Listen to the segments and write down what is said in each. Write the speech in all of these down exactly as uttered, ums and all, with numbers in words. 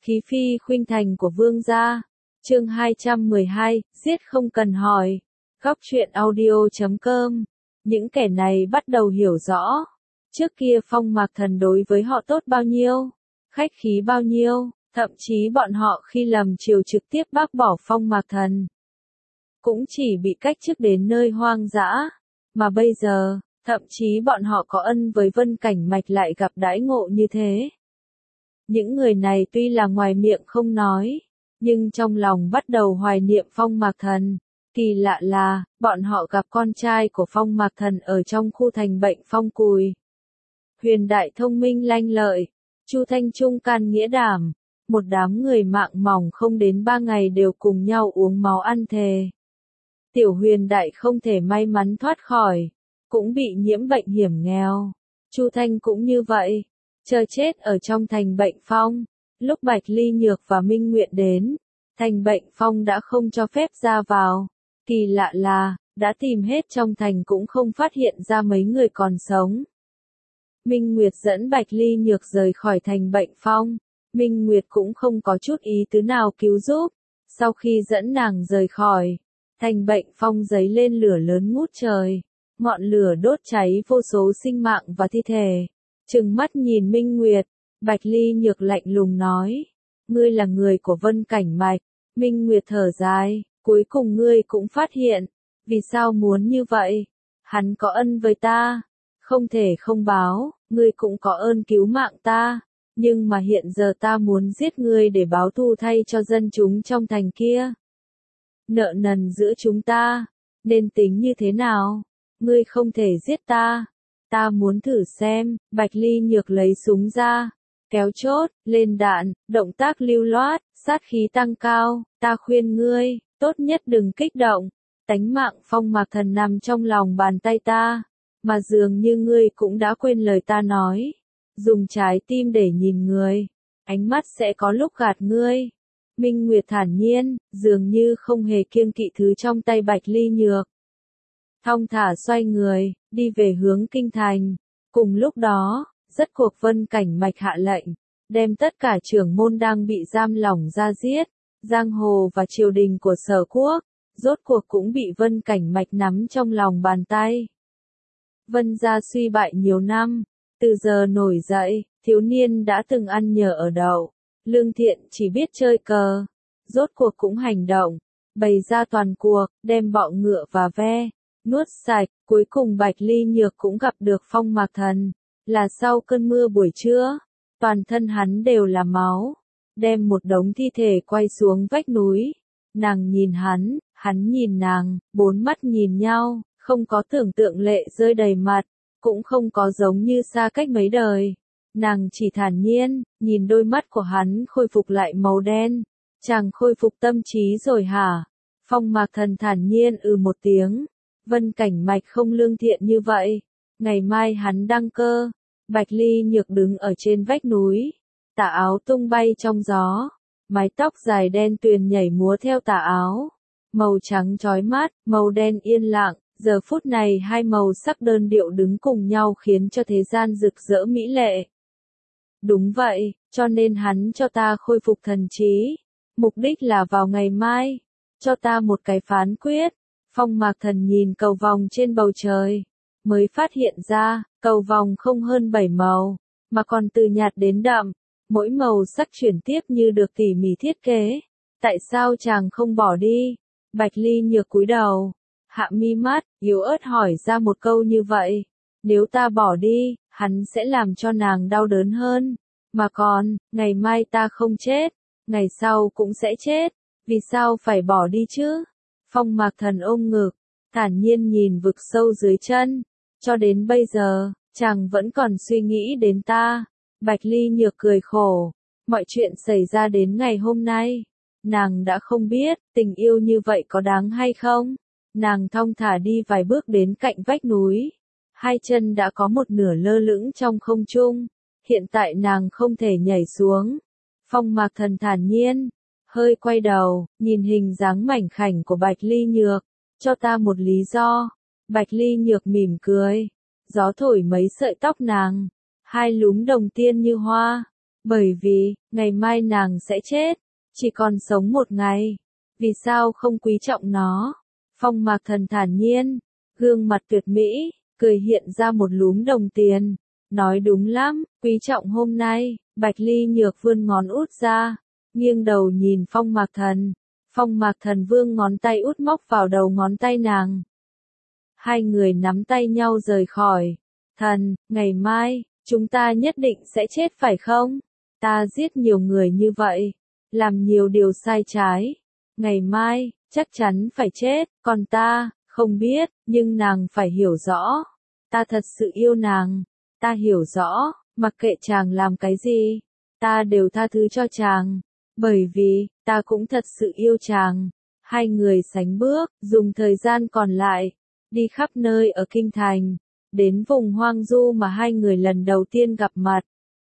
Khí phi khuynh thành của vương gia. Chương hai trăm mười hai, giết không cần hỏi. Góc truyện audio chấm com. Những kẻ này bắt đầu hiểu rõ. Trước kia Phong Mạc Thần đối với họ tốt bao nhiêu, khách khí bao nhiêu, thậm chí bọn họ khi làm triều trực tiếp bác bỏ Phong Mạc Thần. Cũng chỉ bị cách chức đến nơi hoang dã. Mà bây giờ, thậm chí bọn họ có ân với Vân Cảnh Mạch lại gặp đãi ngộ như thế. Những người này tuy là ngoài miệng không nói, nhưng trong lòng bắt đầu hoài niệm Phong Mạc Thần. Kỳ lạ là, bọn họ gặp con trai của Phong Mạc Thần ở trong khu thành bệnh Phong Cùi. Huyền Đại thông minh lanh lợi, Chu Thanh Trung can nghĩa đảm, một đám người mạng mỏng không đến ba ngày đều cùng nhau uống máu ăn thề. Tiểu Huyền Đại không thể may mắn thoát khỏi, cũng bị nhiễm bệnh hiểm nghèo. Chu Thanh cũng như vậy, chờ chết ở trong thành bệnh Phong. Lúc Bạch Ly Nhược và Minh Nguyện đến, thành bệnh Phong đã không cho phép ra vào. Kỳ lạ là, đã tìm hết trong thành cũng không phát hiện ra mấy người còn sống. Minh Nguyệt dẫn Bạch Ly Nhược rời khỏi thành bệnh Phong. Minh Nguyệt cũng không có chút ý tứ nào cứu giúp. Sau khi dẫn nàng rời khỏi, thành bệnh Phong giấy lên lửa lớn ngút trời. Ngọn lửa đốt cháy vô số sinh mạng và thi thể. Trừng mắt nhìn Minh Nguyệt, Bạch Ly Nhược lạnh lùng nói. Ngươi là người của Vân Cảnh Mạch. Minh Nguyệt thở dài, cuối cùng ngươi cũng phát hiện. Vì sao muốn như vậy? Hắn có ân với ta. Không thể không báo, ngươi cũng có ơn cứu mạng ta. Nhưng mà hiện giờ ta muốn giết ngươi để báo thù thay cho dân chúng trong thành kia. Nợ nần giữa chúng ta, nên tính như thế nào? Ngươi không thể giết ta. Ta muốn thử xem. Bạch Ly Nhược lấy súng ra, kéo chốt, lên đạn, động tác lưu loát, sát khí tăng cao. Ta khuyên ngươi, tốt nhất đừng kích động. Tánh mạng Phong Mạc Thần nằm trong lòng bàn tay ta. Mà dường như ngươi cũng đã quên lời ta nói. Dùng trái tim để nhìn người, ánh mắt sẽ có lúc gạt ngươi. Minh Nguyệt thản nhiên, dường như không hề kiêng kỵ thứ trong tay Bạch Ly Nhược. Thong thả xoay người, đi về hướng kinh thành. Cùng lúc đó, rất cuộc Vân Cảnh Mạch hạ lệnh, đem tất cả trưởng môn đang bị giam lỏng ra giết. Giang hồ và triều đình của Sở Quốc, rốt cuộc cũng bị Vân Cảnh Mạch nắm trong lòng bàn tay. Vân gia suy bại nhiều năm, từ giờ nổi dậy, thiếu niên đã từng ăn nhờ ở đậu. Lương Thiện chỉ biết chơi cờ, rốt cuộc cũng hành động, bày ra toàn cuộc, đem bọ ngựa và ve, nuốt sạch. Cuối cùng Bạch Ly Nhược cũng gặp được Phong Mạc Thần, là sau cơn mưa buổi trưa, toàn thân hắn đều là máu, đem một đống thi thể quay xuống vách núi. Nàng nhìn hắn, hắn nhìn nàng, bốn mắt nhìn nhau, không có tưởng tượng lệ rơi đầy mặt, cũng không có giống như xa cách mấy đời. Nàng chỉ thản nhiên, nhìn đôi mắt của hắn khôi phục lại màu đen. Chàng khôi phục tâm trí rồi hả? Phong Mạc Thần thản nhiên ừ một tiếng. Vân Cảnh Mạch không lương thiện như vậy. Ngày mai hắn đăng cơ. Bạch Ly Nhược đứng ở trên vách núi. Tà áo tung bay trong gió. Mái tóc dài đen tuyền nhảy múa theo tà áo. Màu trắng chói mắt, màu đen yên lặng. Giờ phút này hai màu sắc đơn điệu đứng cùng nhau khiến cho thế gian rực rỡ mỹ lệ. Đúng vậy, cho nên hắn cho ta khôi phục thần trí. Mục đích là vào ngày mai, cho ta một cái phán quyết. Phong Mạc Thần nhìn cầu vòng trên bầu trời, mới phát hiện ra, cầu vòng không hơn bảy màu, mà còn từ nhạt đến đậm, mỗi màu sắc chuyển tiếp như được tỉ mỉ thiết kế. Tại sao chàng không bỏ đi? Bạch Ly Nhược cúi đầu, hạ mi mắt, yếu ớt hỏi ra một câu như vậy. Nếu ta bỏ đi, hắn sẽ làm cho nàng đau đớn hơn. Mà còn, ngày mai ta không chết, ngày sau cũng sẽ chết. Vì sao phải bỏ đi chứ? Phong Mạc Thần ôm ngực, thản nhiên nhìn vực sâu dưới chân. Cho đến bây giờ, chàng vẫn còn suy nghĩ đến ta. Bạch Ly Nhược cười khổ. Mọi chuyện xảy ra đến ngày hôm nay, nàng đã không biết, tình yêu như vậy có đáng hay không? Nàng thong thả đi vài bước đến cạnh vách núi. Hai chân đã có một nửa lơ lửng trong không trung. Hiện tại nàng không thể nhảy xuống. Phong Mạc Thần thản nhiên, hơi quay đầu, nhìn hình dáng mảnh khảnh của Bạch Ly Nhược. Cho ta một lý do. Bạch Ly Nhược mỉm cười. Gió thổi mấy sợi tóc nàng. Hai lúm đồng tiên như hoa. Bởi vì, ngày mai nàng sẽ chết, chỉ còn sống một ngày. Vì sao không quý trọng nó? Phong Mạc Thần thản nhiên, gương mặt tuyệt mỹ, cười hiện ra một lúm đồng tiền. Nói đúng lắm, quý trọng hôm nay. Bạch Ly Nhược vươn ngón út ra, nghiêng đầu nhìn Phong Mạc Thần. Phong Mạc Thần vương ngón tay út móc vào đầu ngón tay nàng. Hai người nắm tay nhau rời khỏi. Thần, ngày mai, chúng ta nhất định sẽ chết phải không? Ta giết nhiều người như vậy, làm nhiều điều sai trái. Ngày mai, chắc chắn phải chết, còn ta, không biết, nhưng nàng phải hiểu rõ. Ta thật sự yêu nàng, ta hiểu rõ, mặc kệ chàng làm cái gì, ta đều tha thứ cho chàng, bởi vì, ta cũng thật sự yêu chàng. Hai người sánh bước, dùng thời gian còn lại, đi khắp nơi ở Kinh Thành, đến vùng hoang du mà hai người lần đầu tiên gặp mặt.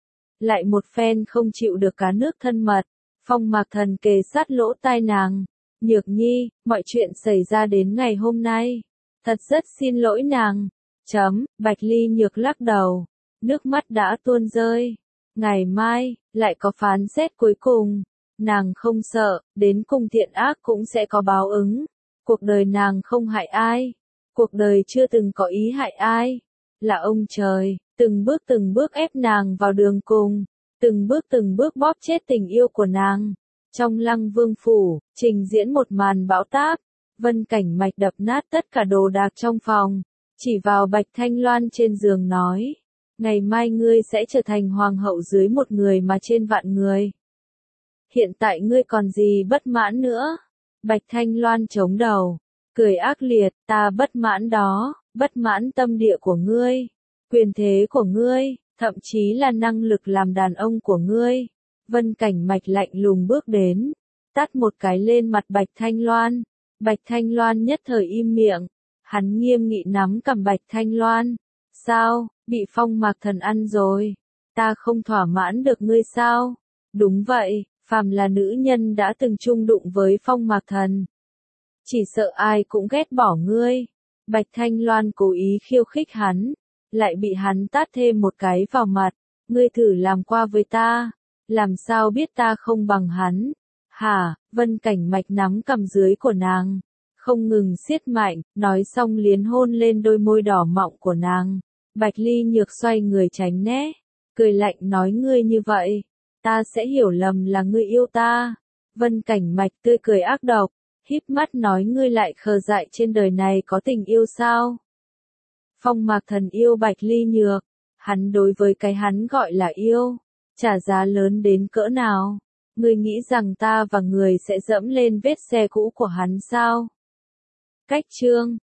Lại một phen không chịu được cá nước thân mật, Phong Mạc Thần kề sát lỗ tai nàng. Nhược Nhi, mọi chuyện xảy ra đến ngày hôm nay. Thật rất xin lỗi nàng. Chấm, Bạch Ly Nhược lắc đầu. Nước mắt đã tuôn rơi. Ngày mai, lại có phán xét cuối cùng. Nàng không sợ, đến cùng thiện ác cũng sẽ có báo ứng. Cuộc đời nàng không hại ai. Cuộc đời chưa từng có ý hại ai. Là ông trời, từng bước từng bước ép nàng vào đường cùng. Từng bước từng bước bóp chết tình yêu của nàng. Trong Lăng Vương phủ, trình diễn một màn bão táp. Vân Cảnh Mạch đập nát tất cả đồ đạc trong phòng. Chỉ vào Bạch Thanh Loan trên giường nói. Ngày mai ngươi sẽ trở thành hoàng hậu dưới một người mà trên vạn người. Hiện tại ngươi còn gì bất mãn nữa? Bạch Thanh Loan chống đầu, cười ác liệt, ta bất mãn đó, bất mãn tâm địa của ngươi, quyền thế của ngươi, thậm chí là năng lực làm đàn ông của ngươi. Vân Cảnh Mạch lạnh lùng bước đến, tát một cái lên mặt Bạch Thanh Loan. Bạch Thanh Loan nhất thời im miệng, hắn nghiêm nghị nắm cầm Bạch Thanh Loan. Sao, bị Phong Mạc Thần ăn rồi? Ta không thỏa mãn được ngươi sao? Đúng vậy, phàm là nữ nhân đã từng chung đụng với Phong Mạc Thần, chỉ sợ ai cũng ghét bỏ ngươi. Bạch Thanh Loan cố ý khiêu khích hắn, lại bị hắn tát thêm một cái vào mặt. Ngươi thử làm qua với ta, làm sao biết ta không bằng hắn? Hả? Vân Cảnh Mạch nắm cầm dưới của nàng, không ngừng siết mạnh, nói xong liến hôn lên đôi môi đỏ mọng của nàng. Bạch Ly Nhược xoay người tránh né, cười lạnh nói ngươi như vậy, ta sẽ hiểu lầm là ngươi yêu ta. Vân Cảnh Mạch tươi cười ác độc, híp mắt nói ngươi lại khờ dại trên đời này có tình yêu sao? Phong Mạc Thần yêu Bạch Ly Nhược, hắn đối với cái hắn gọi là yêu, trả giá lớn đến cỡ nào? Ngươi nghĩ rằng ta và người sẽ dẫm lên vết xe cũ của hắn sao? Cách chương